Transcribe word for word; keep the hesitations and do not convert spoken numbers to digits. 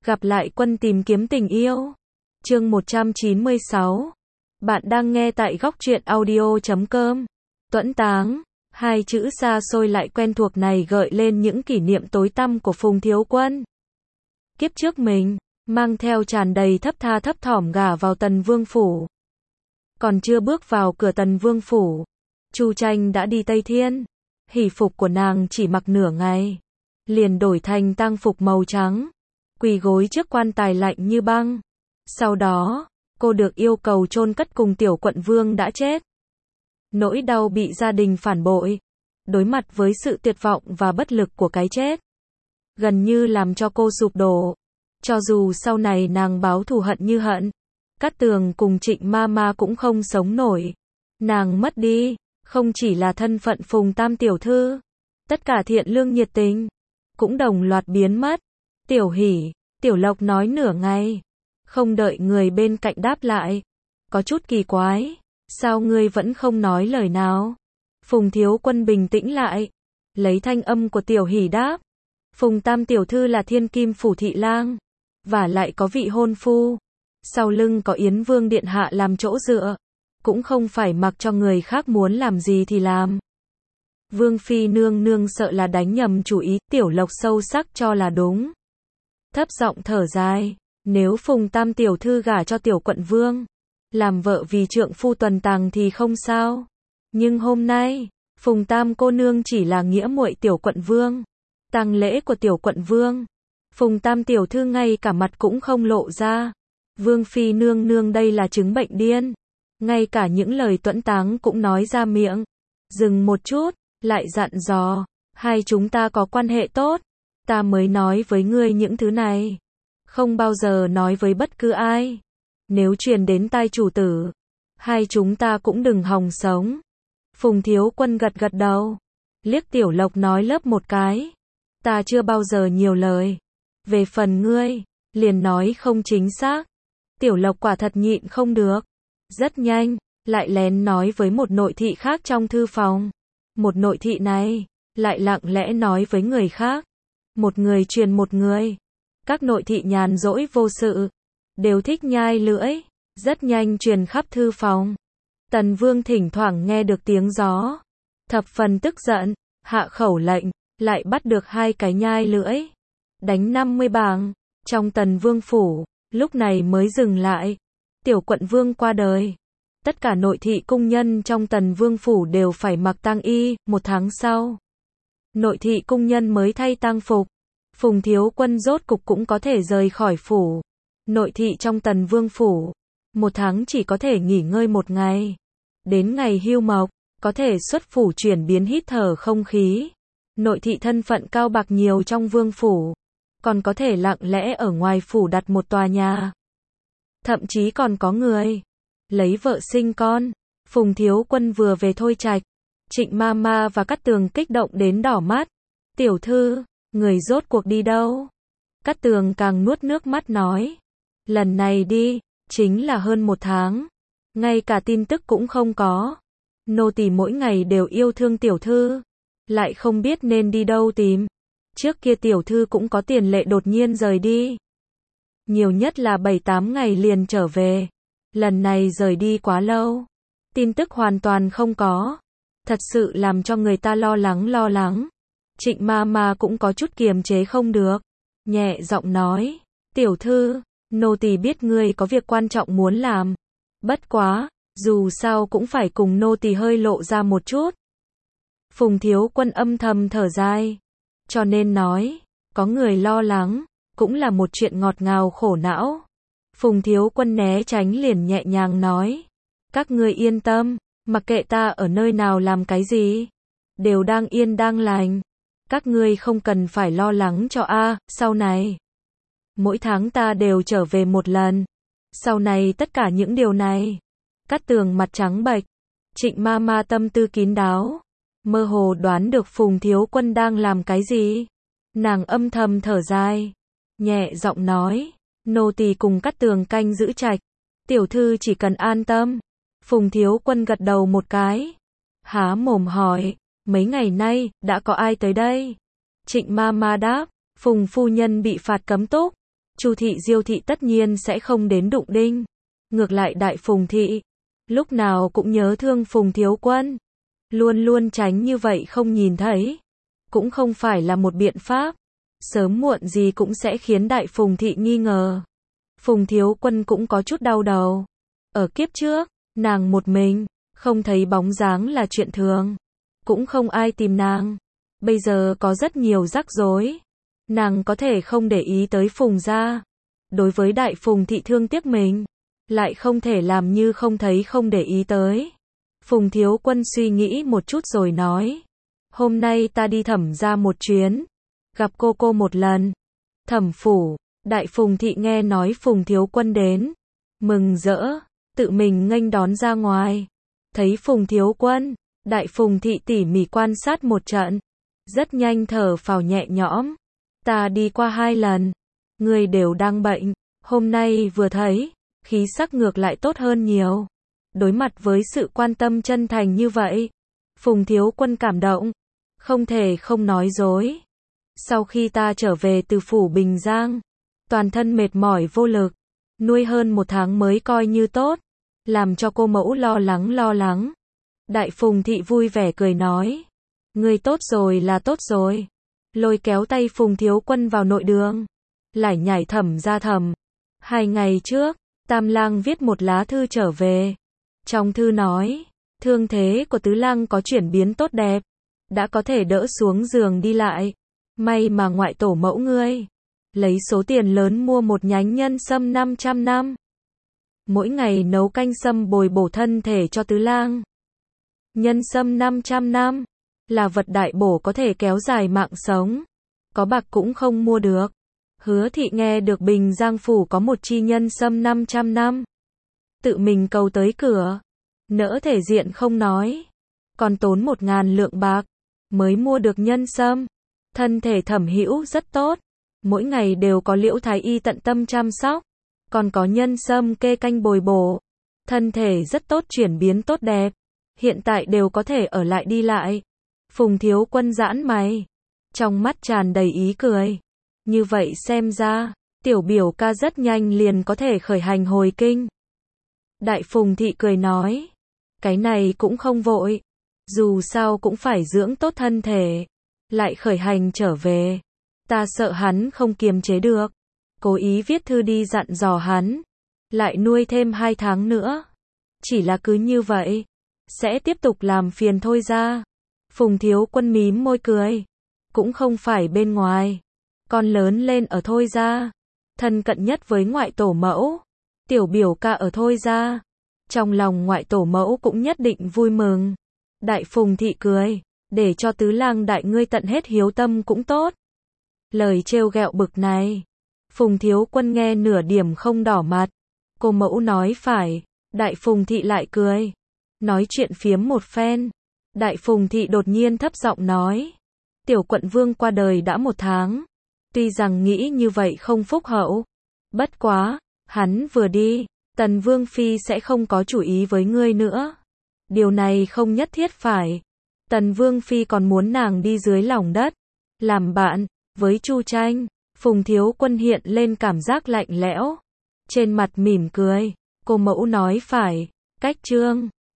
Gặp lại quân tìm kiếm tình yêu. Chương một trăm chín mươi sáu. Bạn đang nghe tại góc truyện audio chấm com. Tuẫn táng. Hai chữ xa xôi lại quen thuộc này gợi lên những kỷ niệm tối tăm của Phùng Thiếu Quân. Kiếp trước mình, mang theo tràn đầy thấp tha thấp thỏm gả vào Tần Vương Phủ. Còn chưa bước vào cửa Tần Vương Phủ, Chu Tranh đã đi Tây Thiên. Hỷ phục của nàng chỉ mặc nửa ngày, liền đổi thành tang phục màu trắng, quỳ gối trước quan tài lạnh như băng. Sau đó, cô được yêu cầu chôn cất cùng tiểu quận vương đã chết. Nỗi đau bị gia đình phản bội, đối mặt với sự tuyệt vọng và bất lực của cái chết, gần như làm cho cô sụp đổ. Cho dù sau này nàng báo thù hận như hận, Cát Tường cùng Trịnh Ma Ma cũng không sống nổi. Nàng mất đi, không chỉ là thân phận Phùng Tam tiểu thư, tất cả thiện lương nhiệt tình cũng đồng loạt biến mất. Tiểu Hỷ, Tiểu Lộc nói nửa ngày, không đợi người bên cạnh đáp lại. Có chút kỳ quái, sao ngươi vẫn không nói lời nào? Phùng Thiếu Quân bình tĩnh lại, lấy thanh âm của Tiểu Hỷ đáp. Phùng Tam tiểu thư là thiên kim phủ thị lang, và lại có vị hôn phu, sau lưng có Yến Vương điện hạ làm chỗ dựa, cũng không phải mặc cho người khác muốn làm gì thì làm. Vương phi nương nương sợ là đánh nhầm chủ ý. Tiểu Lộc sâu sắc cho là đúng, thấp giọng thở dài. Nếu Phùng Tam tiểu thư gả cho tiểu quận vương, làm vợ vì trượng phu tuần tàng thì không sao. Nhưng hôm nay, Phùng Tam cô nương chỉ là nghĩa muội tiểu quận vương, tang lễ của tiểu quận vương, Phùng Tam tiểu thư ngay cả mặt cũng không lộ ra. Vương phi nương nương đây là chứng bệnh điên, ngay cả những lời tuẫn táng cũng nói ra miệng. Dừng một chút, lại dặn dò, hai chúng ta có quan hệ tốt, ta mới nói với ngươi những thứ này, không bao giờ nói với bất cứ ai. Nếu truyền đến tai chủ tử, hai chúng ta cũng đừng hòng sống. Phùng Thiếu Quân gật gật đầu, liếc Tiểu Lộc nói lớp một cái. Ta chưa bao giờ nhiều lời. Về phần ngươi, liền nói không chính xác. Tiểu Lộc quả thật nhịn không được. Rất nhanh, lại lén nói với một nội thị khác trong thư phòng. Một nội thị này, lại lặng lẽ nói với người khác. Một người truyền một người. Các nội thị nhàn rỗi vô sự, đều thích nhai lưỡi, rất nhanh truyền khắp thư phòng. Tần Vương thỉnh thoảng nghe được tiếng gió, thập phần tức giận, hạ khẩu lệnh, lại bắt được hai cái nhai lưỡi, đánh năm mươi bảng. Trong Tần Vương phủ, lúc này mới dừng lại. Tiểu quận vương qua đời, tất cả nội thị cung nhân trong Tần Vương phủ đều phải mặc tang y. Một tháng sau, nội thị cung nhân mới thay tang phục. Phùng Thiếu Quân rốt cục cũng có thể rời khỏi phủ. Nội thị trong Tần Vương phủ, một tháng chỉ có thể nghỉ ngơi một ngày. Đến ngày hưu mộc, có thể xuất phủ chuyển biến hít thở không khí. Nội thị thân phận cao bạc nhiều trong vương phủ, còn có thể lặng lẽ ở ngoài phủ đặt một tòa nhà. Thậm chí còn có người lấy vợ sinh con. Phùng Thiếu Quân vừa về Thôi Trạch, Trịnh Ma Ma và Cát Tường kích động đến đỏ mắt. Tiểu thư, người rốt cuộc đi đâu? Cát Tường càng nuốt nước mắt nói. Lần này đi, chính là hơn một tháng. Ngay cả tin tức cũng không có. Nô tỳ mỗi ngày đều yêu thương tiểu thư, lại không biết nên đi đâu tìm. Trước kia tiểu thư cũng có tiền lệ đột nhiên rời đi, nhiều nhất là bảy tám ngày liền trở về. Lần này rời đi quá lâu, tin tức hoàn toàn không có. Thật sự làm cho người ta lo lắng lo lắng. Trịnh Ma Ma cũng có chút kiềm chế không được, nhẹ giọng nói. Tiểu thư, nô tỳ biết ngươi có việc quan trọng muốn làm. Bất quá, dù sao cũng phải cùng nô tỳ hơi lộ ra một chút. Phùng Thiếu Quân âm thầm thở dài, cho nên nói, có người lo lắng, cũng là một chuyện ngọt ngào khổ não. Phùng Thiếu Quân né tránh liền nhẹ nhàng nói. Các ngươi yên tâm, mặc kệ ta ở nơi nào làm cái gì, đều đang yên đang lành. Các ngươi không cần phải lo lắng cho a. Sau này, mỗi tháng ta đều trở về một lần. Sau này tất cả những điều này. Cát Tường mặt trắng bệch, Trịnh Ma Ma tâm tư kín đáo, mơ hồ đoán được Phùng Thiếu Quân đang làm cái gì. Nàng âm thầm thở dài, nhẹ giọng nói. Nô tỳ cùng Cát Tường canh giữ trạch, tiểu thư chỉ cần an tâm. Phùng Thiếu Quân gật đầu một cái, há mồm hỏi. Mấy ngày nay, đã có ai tới đây? Trịnh Ma Ma đáp. Phùng phu nhân bị phạt cấm túc, Chu thị Diêu thị tất nhiên sẽ không đến đụng đinh. Ngược lại Đại Phùng thị, lúc nào cũng nhớ thương Phùng Thiếu Quân. Luôn luôn tránh như vậy không nhìn thấy. Cũng không phải là một biện pháp. Sớm muộn gì cũng sẽ khiến Đại Phùng thị nghi ngờ. Phùng Thiếu Quân cũng có chút đau đầu. Ở kiếp trước, nàng một mình, không thấy bóng dáng là chuyện thường. Cũng không ai tìm nàng. Bây giờ có rất nhiều rắc rối. Nàng có thể không để ý tới Phùng gia. Đối với Đại Phùng thị thương tiếc mình, lại không thể làm như không thấy không để ý tới. Phùng Thiếu Quân suy nghĩ một chút rồi nói. Hôm nay ta đi Thẩm gia một chuyến. Gặp cô cô một lần. Thẩm phủ, Đại Phùng thị nghe nói Phùng Thiếu Quân đến. Mừng rỡ, tự mình nghênh đón ra ngoài. Thấy Phùng Thiếu Quân, Đại Phùng thị tỉ mỉ quan sát một trận. Rất nhanh thở phào nhẹ nhõm. Ta đi qua hai lần. Người đều đang bệnh. Hôm nay vừa thấy, khí sắc ngược lại tốt hơn nhiều. Đối mặt với sự quan tâm chân thành như vậy, Phùng Thiếu Quân cảm động. Không thể không nói dối. Sau khi ta trở về từ phủ Bình Giang, toàn thân mệt mỏi vô lực. Nuôi hơn một tháng mới coi như tốt. Làm cho cô mẫu lo lắng lo lắng. Đại Phùng thị vui vẻ cười nói. Người tốt rồi là tốt rồi. Lôi kéo tay Phùng Thiếu Quân vào nội đường. Lải nhải Thẩm ra thầm. Hai ngày trước, Tam lang viết một lá thư trở về. Trong thư nói, thương thế của Tứ lang có chuyển biến tốt đẹp. Đã có thể đỡ xuống giường đi lại. May mà ngoại tổ mẫu ngươi lấy số tiền lớn mua một nhánh nhân sâm năm trăm năm. Mỗi ngày nấu canh sâm bồi bổ thân thể cho Tứ lang. Nhân sâm năm trăm năm là vật đại bổ có thể kéo dài mạng sống. Có bạc cũng không mua được. Hứa thị nghe được Bình Giang phủ có một chi nhân sâm năm trăm năm. Tự mình cầu tới cửa. Nỡ thể diện không nói. Còn tốn một ngàn lượng bạc. Mới mua được nhân sâm. Thân thể Thẩm Hữu rất tốt. Mỗi ngày đều có Liễu thái y tận tâm chăm sóc. Còn có nhân sâm kê canh bồi bổ. Thân thể rất tốt, chuyển biến tốt đẹp. Hiện tại đều có thể ở lại đi lại. Phùng Thiếu Quân giãn mày. Trong mắt tràn đầy ý cười. Như vậy xem ra, tiểu biểu ca rất nhanh liền có thể khởi hành hồi kinh. Đại Phùng thị cười nói. Cái này cũng không vội. Dù sao cũng phải dưỡng tốt thân thể. Lại khởi hành trở về. Ta sợ hắn không kiềm chế được. Cố ý viết thư đi dặn dò hắn. Lại nuôi thêm hai tháng nữa. Chỉ là cứ như vậy. Sẽ tiếp tục làm phiền thôi ra. Phùng Thiếu Quân mím môi cười. Cũng không phải bên ngoài. Con lớn lên ở thôi ra. Thân cận nhất với ngoại tổ mẫu. Tiểu biểu ca ở thôi ra. Trong lòng ngoại tổ mẫu cũng nhất định vui mừng. Đại Phùng thị cười. Để cho Tứ lang đại ngươi tận hết hiếu tâm cũng tốt. Lời trêu ghẹo bực này. Phùng Thiếu Quân nghe nửa điểm không đỏ mặt. Cô mẫu nói phải. Đại Phùng thị lại cười. Nói chuyện phiếm một phen. Đại Phùng thị đột nhiên thấp giọng nói. Tiểu quận vương qua đời đã một tháng. Tuy rằng nghĩ như vậy không phúc hậu. Bất quá, hắn vừa đi, Tần Vương Phi sẽ không có chủ ý với ngươi nữa. Điều này không nhất thiết phải. Tần Vương Phi còn muốn nàng đi dưới lòng đất. Làm bạn, với Chu Tranh. Phùng Thiếu Quân hiện lên cảm giác lạnh lẽo. Trên mặt mỉm cười. Cô mẫu nói phải. Cách trương.